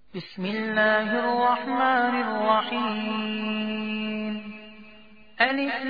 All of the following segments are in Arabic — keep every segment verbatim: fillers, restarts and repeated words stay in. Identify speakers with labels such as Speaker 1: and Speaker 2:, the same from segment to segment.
Speaker 1: بسم الله الرحمن الرحيم. ألف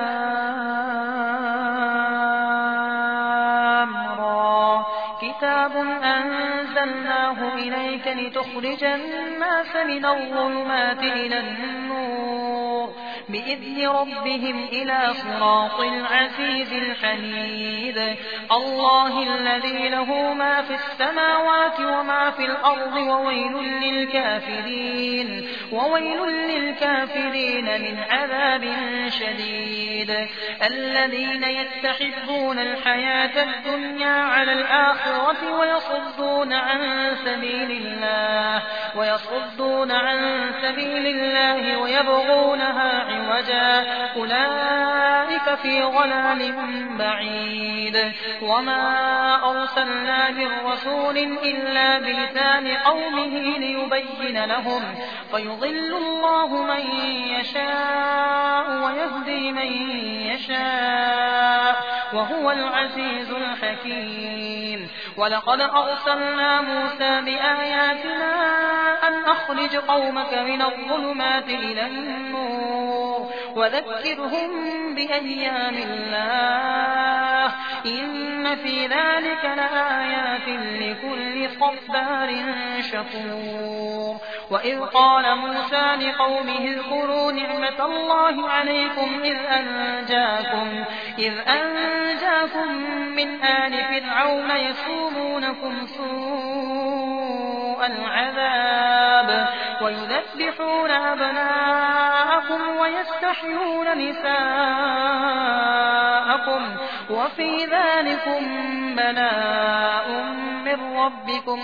Speaker 1: لام را. كتاب أنزلناه إليك لتخرج الناس من الظلمات إلى النور بإذن ربهم إلى صراط العزيز الحميد. الله الذي له ما في السماوات وما في الأرض وويل للكافرين وويل للكافرين من عذاب شديد. الذين يتخذون الحياة الدنيا على الآخرة ويصدون عن سبيل الله ويصدون عن سبيل الله ويبغونها عوجا أولئك في ضلال بعيد. وما أرسلنا من رسول إلا بلسان قومه ليبين لهم فيضل الله من يشاء ويهدي من يشاء وهو العزيز الحكيم. ولقد أرسلنا موسى بآياتنا أن أخرج قومك من الظلمات إلى النور وذكرهم بأيام الله إن في ذلك لآيات لكل صبار شكور. وإذ قال موسى لقومه اذكروا نعمة الله عليكم إذ أنجاكم, إذ أنجاكم من آل فرعون يسومونكم سوء العذاب ويذبحون أبناءكم ويستحيون نساءكم وفي ذلكم بلاء من ربكم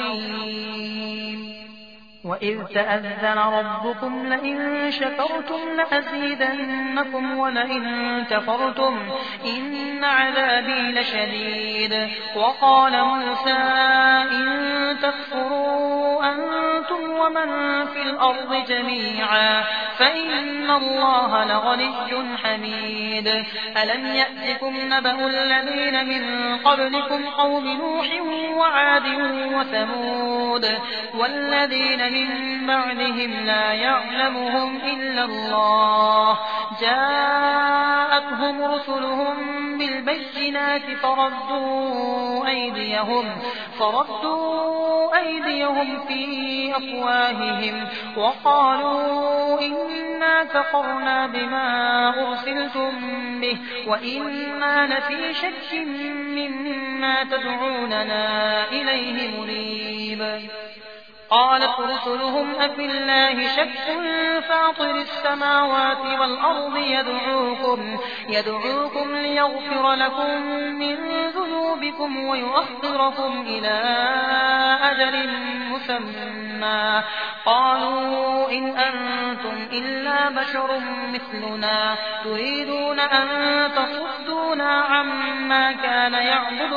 Speaker 1: عظيم. وإذ تأذن ربكم لئن شكرتم لأزيدنكم ولئن كفرتم إن عذابي لشديد. وقال موسى إن تكفروا أنتم ومن في الأرض جميعا فإن الله لغني حميد. ألم يأتكم نبأ الذين من قبلكم قوم نوح وعاد وثمود والذين من بعدهم لا يعلمهم إلا الله جاءتهم رسلهم بالبينات فردوا أيديهم, فردوا أيديهم في أفواههم وقالوا إنا كفرنا بما أرسلتم به وإنا لفي شك مما تدعوننا إليه مريب. قالت رسلهم أفي الله شك فاطر السماوات والأرض يدعوكم, يدعوكم ليغفر لكم من ذنوبكم ويؤخركم إلى أجل مسمى. قالوا إن أنتم إلا بشر مثلنا تريدون أن تصدونا عما كان يعبد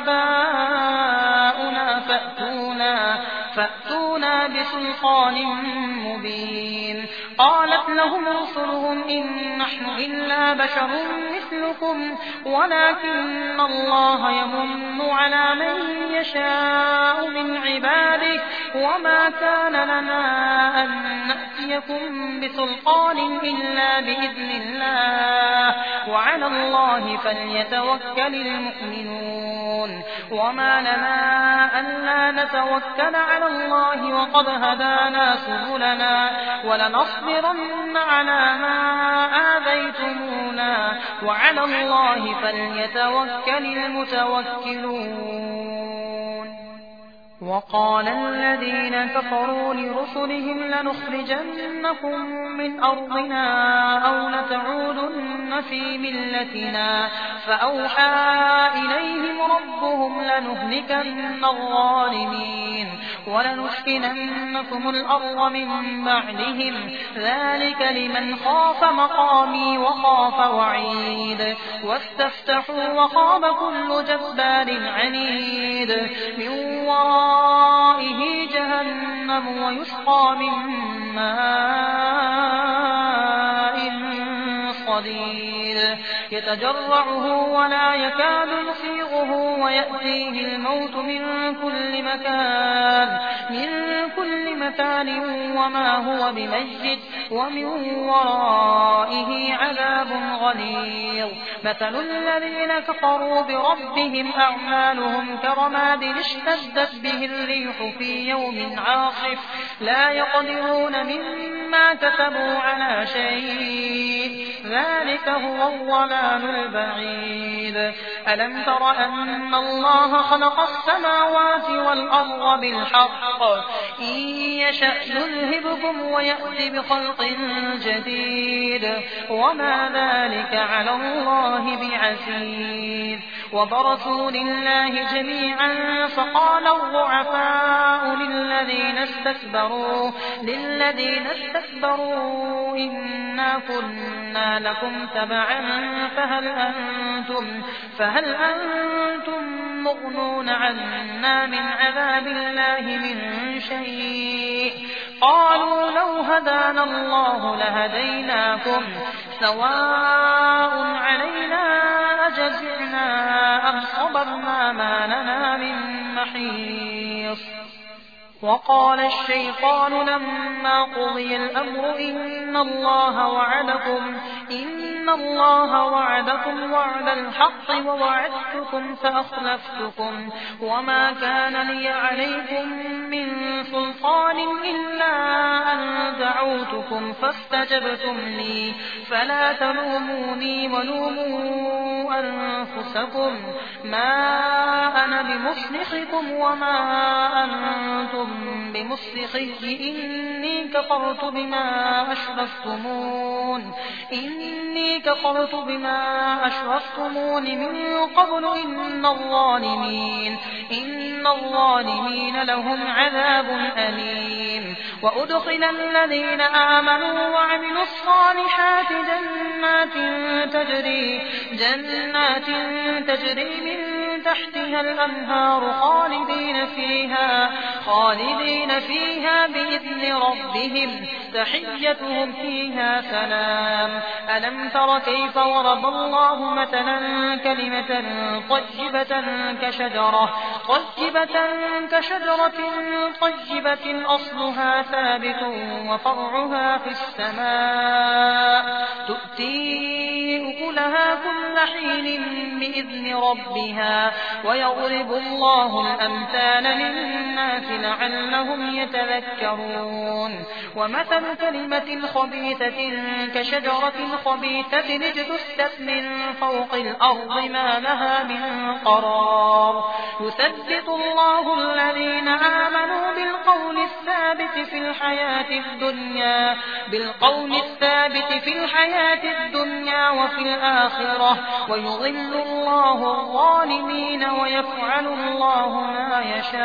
Speaker 1: آباؤنا فأتونا, فأتونا بسلطان مبين. قالت لهم رسلهم إن نحن إلا بشر مثلكم ولكن الله يمن على من يشاء من عباده وما كان لنا أن نأتيكم بسلطان إلا بإذن الله وعلى الله فليتوكل المؤمنون. وما لنا ألا نتوكل على الله وقد هدانا سبلنا ولنصبرن على ما آذيتمونا وعلى الله فليتوكل المتوكلون. وقال الذين كفروا لرسلهم لنخرجنكم من أرضنا أو لتعودن في ملتنا فأوحى إليهم ربهم لنهلكن الظالمين ولنسكننكم الأرض من بعدهم ذلك لمن خاف مقامي وخاف وعيد. واستفتحوا وخاب كل جبار عنيد من ورائه جهنم ويسقى من ماء صديد يتجرعه ولا يكاد يصيغه ويأتيه الموت من كل مكان من كل مكان وما هو بميت ومن ورائه عذاب غليظ مثل الذين كفروا بربهم أعمالهم كرماد اشتدت به الريح في يوم عاصف لا يقدرون مما كسبوا على شيء ذلك هو الضلال البعيد ألم تر أن الله خلق السماوات والأرض بالحق إن يشأ يذهبكم ويأتي بخلق جديد وما ذلك على الله بعزيز وبرزوا لله جميعا فقال الضعفاء للذين استكبروا للذين استكبروا إنا كنا لكم تبعا فهل أنتم فهل أنتم مغنون عنا من عذاب الله من شيء قالوا لو هدانا الله لهديناكم سواء علينا أجزعنا أم صبرنا ما لنا من محيص وقال الشيطان لما قضي الأمر إن الله وعدكم إن الله وعدكم وعد الحق ووعدتكم فأخلفتكم وما كان لي عليكم من سلطان إلا أن دعوتكم فاستجبتم لي فلا تلوموني ولوموا أنفسكم ما أنا بمصرخكم وما أنتم بمصرخي إني كفرت بما أشرفتمون إني كفرت بما أشرفتمون من قبل إن الظالمين إن الظالمين لهم عذاب أليم وأدخل الذين آمنوا وعملوا الصالحات جنات تجري جنات تجري من تحتها الأنهار خالدين فيها خالدين فيها بإذن ربهم تحيتهم فيها سلام ألم تر كيف ضرب الله مثلا كلمة طيبة كشجرة طيبة كشجرة طيبة أصلها ثابت وفرعها في السماء تؤتي أكلها كل حين بإذن ربها ويضرب الله الأمثال للناس لعلهم يتذكرون ومثل كلمة خبيثة كشجرة خبيثة اجتثت من فوق الأرض ما لها من قرار يثبت الله الذين آمنوا بالقول الثابت في الحياة الدنيا بالقول الثابت في الحياة الدنيا وفي الآخرة ويضل الله الظالمين ويفعل الله ما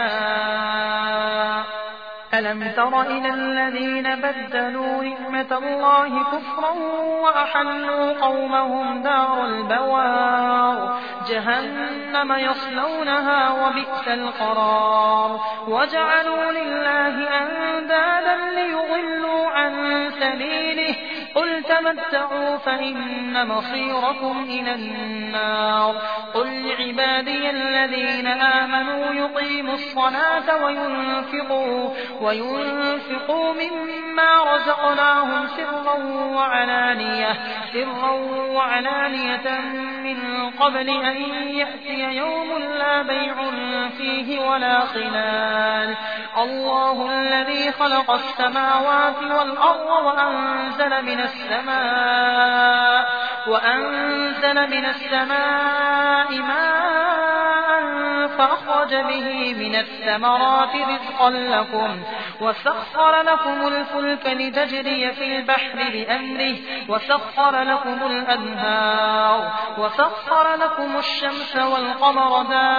Speaker 1: يشاء ألم تر إلى الذين بدلوا نعمة الله كفرا وأحلوا قومهم دار البوار جهنم يصلونها وبئس القرار وجعلوا لله أندادا ليضلوا عن سبيله قل تمتعوا فإن مصيركم إلى النار قل لعبادي الذين آمنوا يقيموا الصلاة وينفقوا وينفقوا مما رزقناهم سرا وعلانية سرا وعلانية من قبل أن يأتي يوم لا بيع فيه ولا خلال الله الذي خلق السماوات والأرض وأنزل من السماء وأنزل من السماء ماء فأخرج به من الثمرات رزقا لكم وسخر لكم الفلك لتجري في البحر بأمره وسخر لكم الأنهار وسخر لكم الشمس والقمر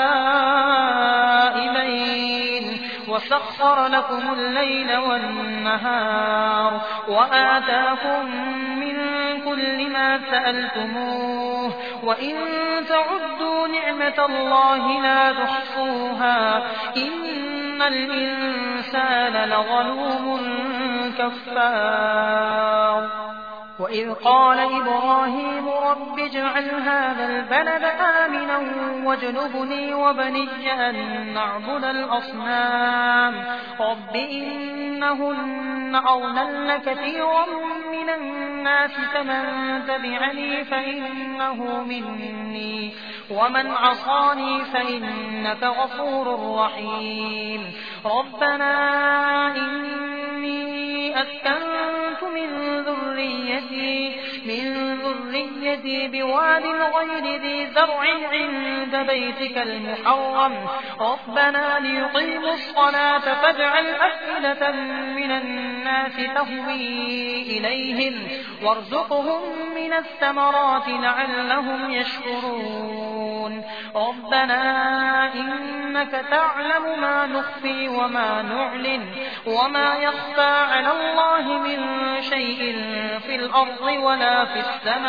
Speaker 1: دائبين وسخر لكم الليل والنهار وآتاكم من كل ما سألتموه وإن تعدوا نعمة الله لا تحصوها إن الإنسان لظلوم كفار وإذ قال إبراهيم رب اجعل هذا البلد آمنا واجنبني وبني أن نعبد الأصنام رب إنهن أضللن كثيرا من الناس فمن تبعني فإنه مني ومن عصاني فإنك غفور رحيم ربنا إني أسكنت من ذريتي من ذريتي بواد غير ذي زرع عند بيتك المحرم ربنا ليقيموا الصلاة فاجعل أفئدة من الناس تهوي إليهم وارزقهم من الثمرات لعلهم يشكرون ربنا إنك تعلم ما نخفي وما نعلن وما يخفى على الله من شيء في الأرض ولا في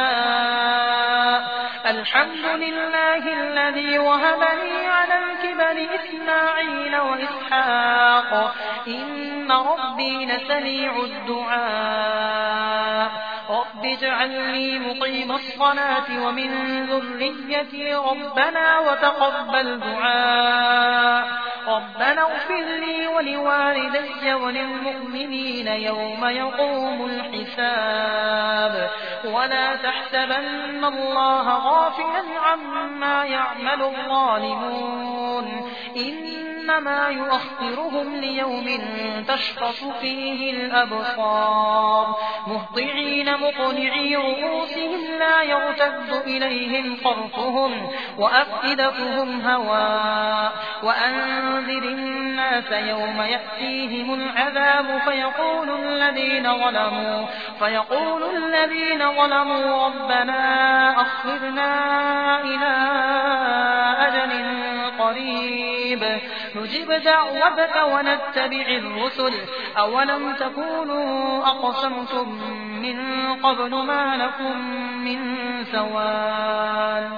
Speaker 1: السماء الحمد لله الذي وهب لي على الكبر إسماعيل وإسحاق إن ربي لسميع الدعاء رب اجعلني مقيم الصلاة ومن ذريتي ربنا وتقبل دعاء ربنا اغفر لي ولوالدي وللمؤمنين يوم يقوم الحساب ولا تحسبن الله غافلا عما يعمل الظالمون إنما يؤخرهم ليوم تشخص فيه الأبصار مهطعين مقنعي رؤوسهم لا يرتد إليهم طرفهم وأفئدتهم هواء وأنذر الناس يوم يأتيهم العذاب فيقول الذين ظلموا فيقول الذين ظلموا ربنا أخرنا إلى أجل قريب نجب دعوتك ونتبع الرسل أولم تكونوا أقسمتم من قبل ما لكم من زوال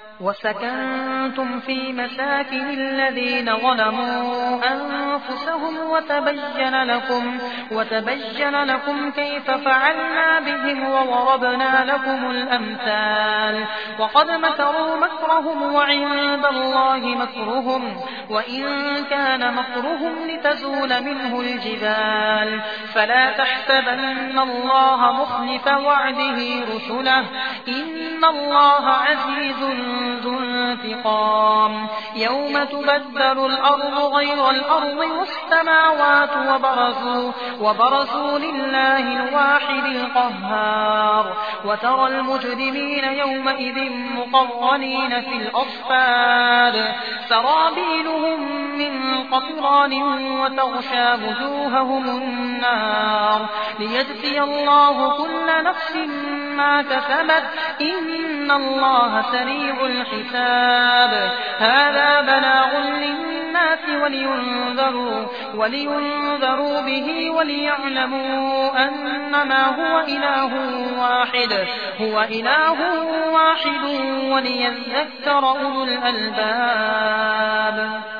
Speaker 1: وسكنتم في مساكن الذين ظلموا أنفسهم وتبين لكم, وتبين لكم كيف فعلنا بهم وضربنا لكم الأمثال وقد مكروا مكرهم وعند الله مكرهم وإن كان مكرهم لتزول منه الجبال فلا تحسبن الله مخلف وعده رسله إن الله عزيز ذو انتقام يوم تبدل الأرض غير الأرض والسماوات وبرزوا, وبرزوا لله الواحد القهار وترى المجرمين يومئذ مقرنين في الأصفاد سرابيلهم من قطران وتغشى وجوههم النار ليجزي الله كل نفس ما كسبت إن الله سريع الحساب هذا بلاغ للناس ولينذروا, ولينذروا به وليعلموا أنما هو إله واحد هو إله واحد وليذكر أولو الألباب.